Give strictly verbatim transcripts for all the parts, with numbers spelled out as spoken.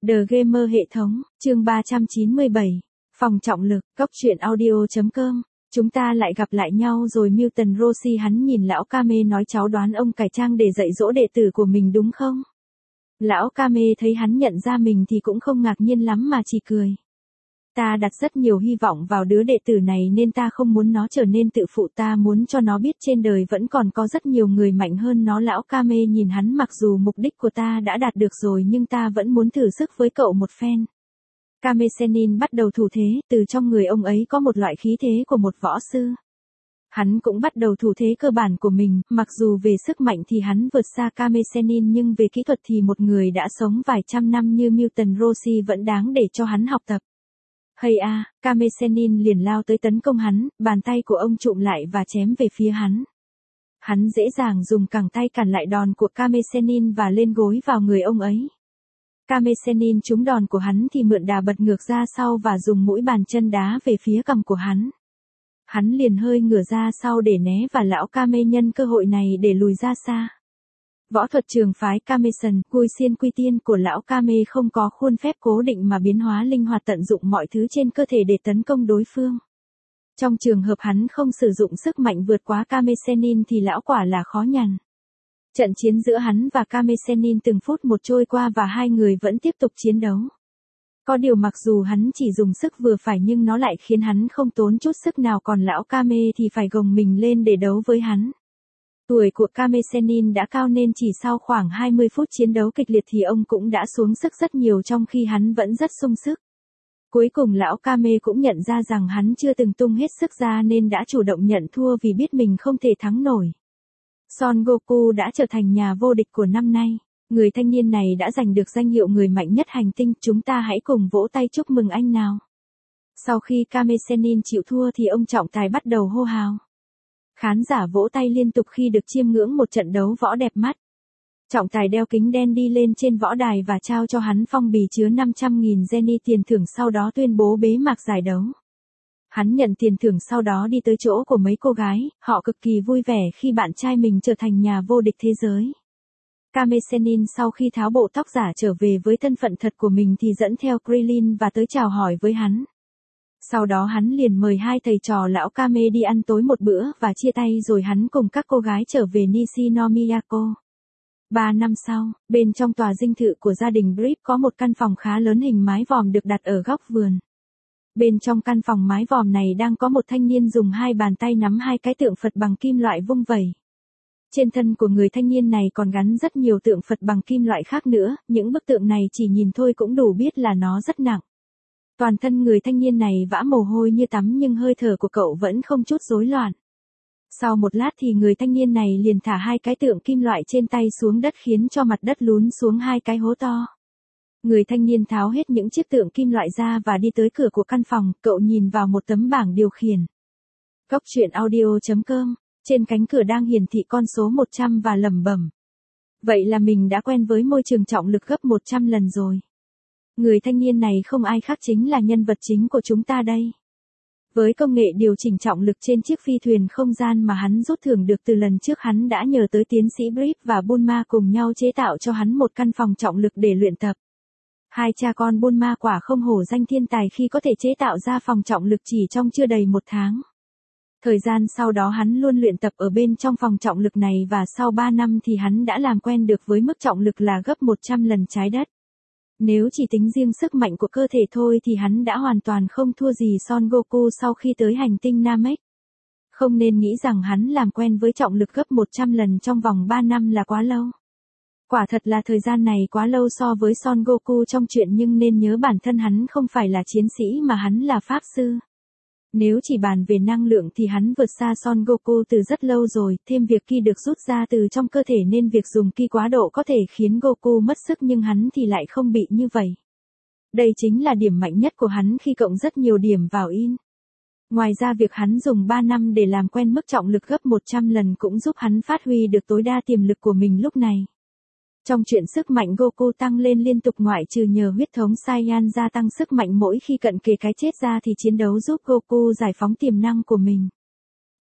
The Gamer hệ thống, chương ba trăm chín mươi bảy, phòng trọng lực, cốc truyện audio.com. Chúng ta lại gặp lại nhau rồi. Milton Rossi hắn nhìn lão Kame nói, cháu đoán ông cải trang để dạy dỗ đệ tử của mình đúng không? Lão Kame thấy hắn nhận ra mình thì cũng không ngạc nhiên lắm mà chỉ cười. Ta đặt rất nhiều hy vọng vào đứa đệ tử này nên ta không muốn nó trở nên tự phụ, ta muốn cho nó biết trên đời vẫn còn có rất nhiều người mạnh hơn nó. Lão Kame nhìn hắn, mặc dù mục đích của ta đã đạt được rồi nhưng ta vẫn muốn thử sức với cậu một phen. Kame Sennin bắt đầu thủ thế, từ trong người ông ấy có một loại khí thế của một võ sư. Hắn cũng bắt đầu thủ thế cơ bản của mình, mặc dù về sức mạnh thì hắn vượt xa Kame Sennin nhưng về kỹ thuật thì một người đã sống vài trăm năm như Milton Rossi vẫn đáng để cho hắn học tập. Hay a, Kame Sennin liền lao tới tấn công hắn, bàn tay của ông chụm lại và chém về phía hắn. Hắn dễ dàng dùng cẳng tay cản lại đòn của Kame Sennin và lên gối vào người ông ấy. Kame Sennin trúng đòn của hắn thì mượn đà bật ngược ra sau và dùng mũi bàn chân đá về phía cằm của hắn. Hắn liền hơi ngửa ra sau để né và lão Kame nhân cơ hội này để lùi ra xa. Võ thuật trường phái Kameson, Cui Xiên Quy Tiên của lão Kame không có khuôn phép cố định mà biến hóa linh hoạt, tận dụng mọi thứ trên cơ thể để tấn công đối phương. Trong trường hợp hắn không sử dụng sức mạnh vượt quá Kame Sennin thì lão quả là khó nhằn. Trận chiến giữa hắn và Kame Sennin từng phút một trôi qua và hai người vẫn tiếp tục chiến đấu. Có điều mặc dù hắn chỉ dùng sức vừa phải nhưng nó lại khiến hắn không tốn chút sức nào, còn lão Kame thì phải gồng mình lên để đấu với hắn. Tuổi của Kame Sennin đã cao nên chỉ sau khoảng hai mươi phút chiến đấu kịch liệt thì ông cũng đã xuống sức rất nhiều, trong khi hắn vẫn rất sung sức. Cuối cùng lão Kame cũng nhận ra rằng hắn chưa từng tung hết sức ra nên đã chủ động nhận thua vì biết mình không thể thắng nổi. Son Goku đã trở thành nhà vô địch của năm nay. Người thanh niên này đã giành được danh hiệu người mạnh nhất hành tinh, chúng ta hãy cùng vỗ tay chúc mừng anh nào. Sau khi Kame Sennin chịu thua thì ông trọng tài bắt đầu hô hào. Khán giả vỗ tay liên tục khi được chiêm ngưỡng một trận đấu võ đẹp mắt. Trọng tài đeo kính đen đi lên trên võ đài và trao cho hắn phong bì chứa năm trăm nghìn Jenny tiền thưởng, sau đó tuyên bố bế mạc giải đấu. Hắn nhận tiền thưởng sau đó đi tới chỗ của mấy cô gái, họ cực kỳ vui vẻ khi bạn trai mình trở thành nhà vô địch thế giới. Kame Sennin sau khi tháo bộ tóc giả trở về với thân phận thật của mình thì dẫn theo Krillin và tới chào hỏi với hắn. Sau đó hắn liền mời hai thầy trò lão Kame đi ăn tối một bữa và chia tay rồi hắn cùng các cô gái trở về Nishinomiyako. Ba năm sau, bên trong tòa dinh thự của gia đình Brief có một căn phòng khá lớn hình mái vòm được đặt ở góc vườn. Bên trong căn phòng mái vòm này đang có một thanh niên dùng hai bàn tay nắm hai cái tượng Phật bằng kim loại vung vẩy. Trên thân của người thanh niên này còn gắn rất nhiều tượng Phật bằng kim loại khác nữa, những bức tượng này chỉ nhìn thôi cũng đủ biết là nó rất nặng. Toàn thân người thanh niên này vã mồ hôi như tắm nhưng hơi thở của cậu vẫn không chút rối loạn. Sau một lát thì người thanh niên này liền thả hai cái tượng kim loại trên tay xuống đất khiến cho mặt đất lún xuống hai cái hố to. Người thanh niên tháo hết những chiếc tượng kim loại ra và đi tới cửa của căn phòng, cậu nhìn vào một tấm bảng điều khiển. Cốc truyện audio.com, trên cánh cửa đang hiển thị con số một trăm và lẩm bẩm. Vậy là mình đã quen với môi trường trọng lực gấp một trăm lần rồi. Người thanh niên này không ai khác chính là nhân vật chính của chúng ta đây. Với công nghệ điều chỉnh trọng lực trên chiếc phi thuyền không gian mà hắn rút thưởng được từ lần trước, hắn đã nhờ tới tiến sĩ Brief và Bulma cùng nhau chế tạo cho hắn một căn phòng trọng lực để luyện tập. Hai cha con Bulma quả không hổ danh thiên tài khi có thể chế tạo ra phòng trọng lực chỉ trong chưa đầy một tháng. Thời gian sau đó hắn luôn luyện tập ở bên trong phòng trọng lực này và sau ba năm thì hắn đã làm quen được với mức trọng lực là gấp một trăm lần trái đất. Nếu chỉ tính riêng sức mạnh của cơ thể thôi thì hắn đã hoàn toàn không thua gì Son Goku sau khi tới hành tinh Namek. Không nên nghĩ rằng hắn làm quen với trọng lực gấp một trăm lần trong vòng ba năm là quá lâu. Quả thật là thời gian này quá lâu so với Son Goku trong truyện, nhưng nên nhớ bản thân hắn không phải là chiến sĩ mà hắn là pháp sư. Nếu chỉ bàn về năng lượng thì hắn vượt xa Son Goku từ rất lâu rồi, thêm việc ki được rút ra từ trong cơ thể nên việc dùng ki quá độ có thể khiến Goku mất sức nhưng hắn thì lại không bị như vậy. Đây chính là điểm mạnh nhất của hắn khi cộng rất nhiều điểm vào in. Ngoài ra việc hắn dùng ba năm để làm quen mức trọng lực gấp một trăm lần cũng giúp hắn phát huy được tối đa tiềm lực của mình lúc này. Trong chuyện sức mạnh Goku tăng lên liên tục, ngoại trừ nhờ huyết thống Saiyan gia tăng sức mạnh mỗi khi cận kề cái chết ra thì chiến đấu giúp Goku giải phóng tiềm năng của mình.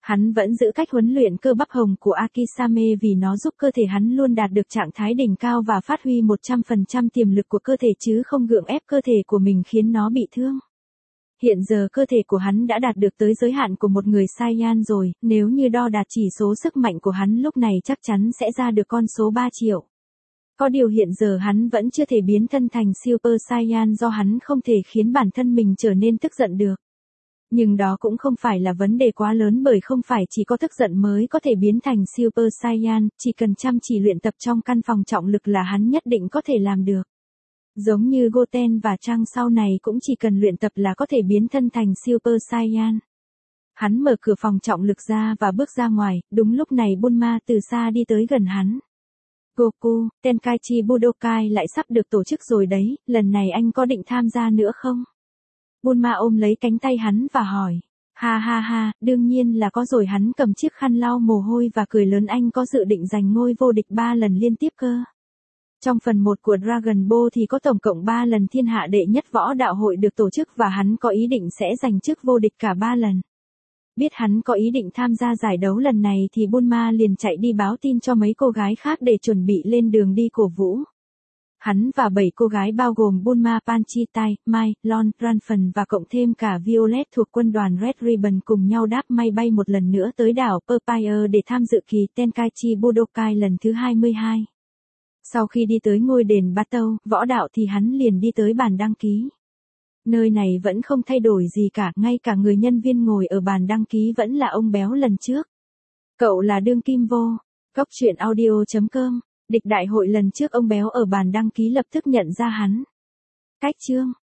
Hắn vẫn giữ cách huấn luyện cơ bắp hồng của Akisame vì nó giúp cơ thể hắn luôn đạt được trạng thái đỉnh cao và phát huy một trăm phần trăm tiềm lực của cơ thể chứ không gượng ép cơ thể của mình khiến nó bị thương. Hiện giờ cơ thể của hắn đã đạt được tới giới hạn của một người Saiyan rồi, nếu như đo đạt chỉ số sức mạnh của hắn lúc này chắc chắn sẽ ra được con số ba triệu. Có điều hiện giờ hắn vẫn chưa thể biến thân thành Super Saiyan do hắn không thể khiến bản thân mình trở nên tức giận được. Nhưng đó cũng không phải là vấn đề quá lớn bởi không phải chỉ có tức giận mới có thể biến thành Super Saiyan, chỉ cần chăm chỉ luyện tập trong căn phòng trọng lực là hắn nhất định có thể làm được. Giống như Goten và Trunks sau này cũng chỉ cần luyện tập là có thể biến thân thành Super Saiyan. Hắn mở cửa phòng trọng lực ra và bước ra ngoài, đúng lúc này Bulma từ xa đi tới gần hắn. Goku, Tenkaichi Budokai lại sắp được tổ chức rồi đấy, lần này anh có định tham gia nữa không? Bulma ôm lấy cánh tay hắn và hỏi. Ha ha ha, đương nhiên là có rồi, hắn cầm chiếc khăn lau mồ hôi và cười lớn, anh có dự định giành ngôi vô địch ba lần liên tiếp cơ. Trong phần một của Dragon Ball thì có tổng cộng ba lần thiên hạ đệ nhất võ đạo hội được tổ chức và hắn có ý định sẽ giành chức vô địch cả ba lần. Biết hắn có ý định tham gia giải đấu lần này thì Bulma liền chạy đi báo tin cho mấy cô gái khác để chuẩn bị lên đường đi cổ vũ. Hắn và bảy cô gái bao gồm Bulma, Panchitai, Mai, Lon, Ranfan và cộng thêm cả Violet thuộc quân đoàn Red Ribbon cùng nhau đáp máy bay một lần nữa tới đảo Papaya để tham dự kỳ Tenkaichi Budokai lần thứ hai mươi hai. Sau khi đi tới ngôi đền Batou, võ đạo thì hắn liền đi tới bàn đăng ký. Nơi này vẫn không thay đổi gì cả, ngay cả người nhân viên ngồi ở bàn đăng ký vẫn là ông béo lần trước. Cậu là đương kim vô. Cốc truyện audio chấm com. Địch đại hội lần trước ông béo ở bàn đăng ký lập tức nhận ra hắn. Cách chương.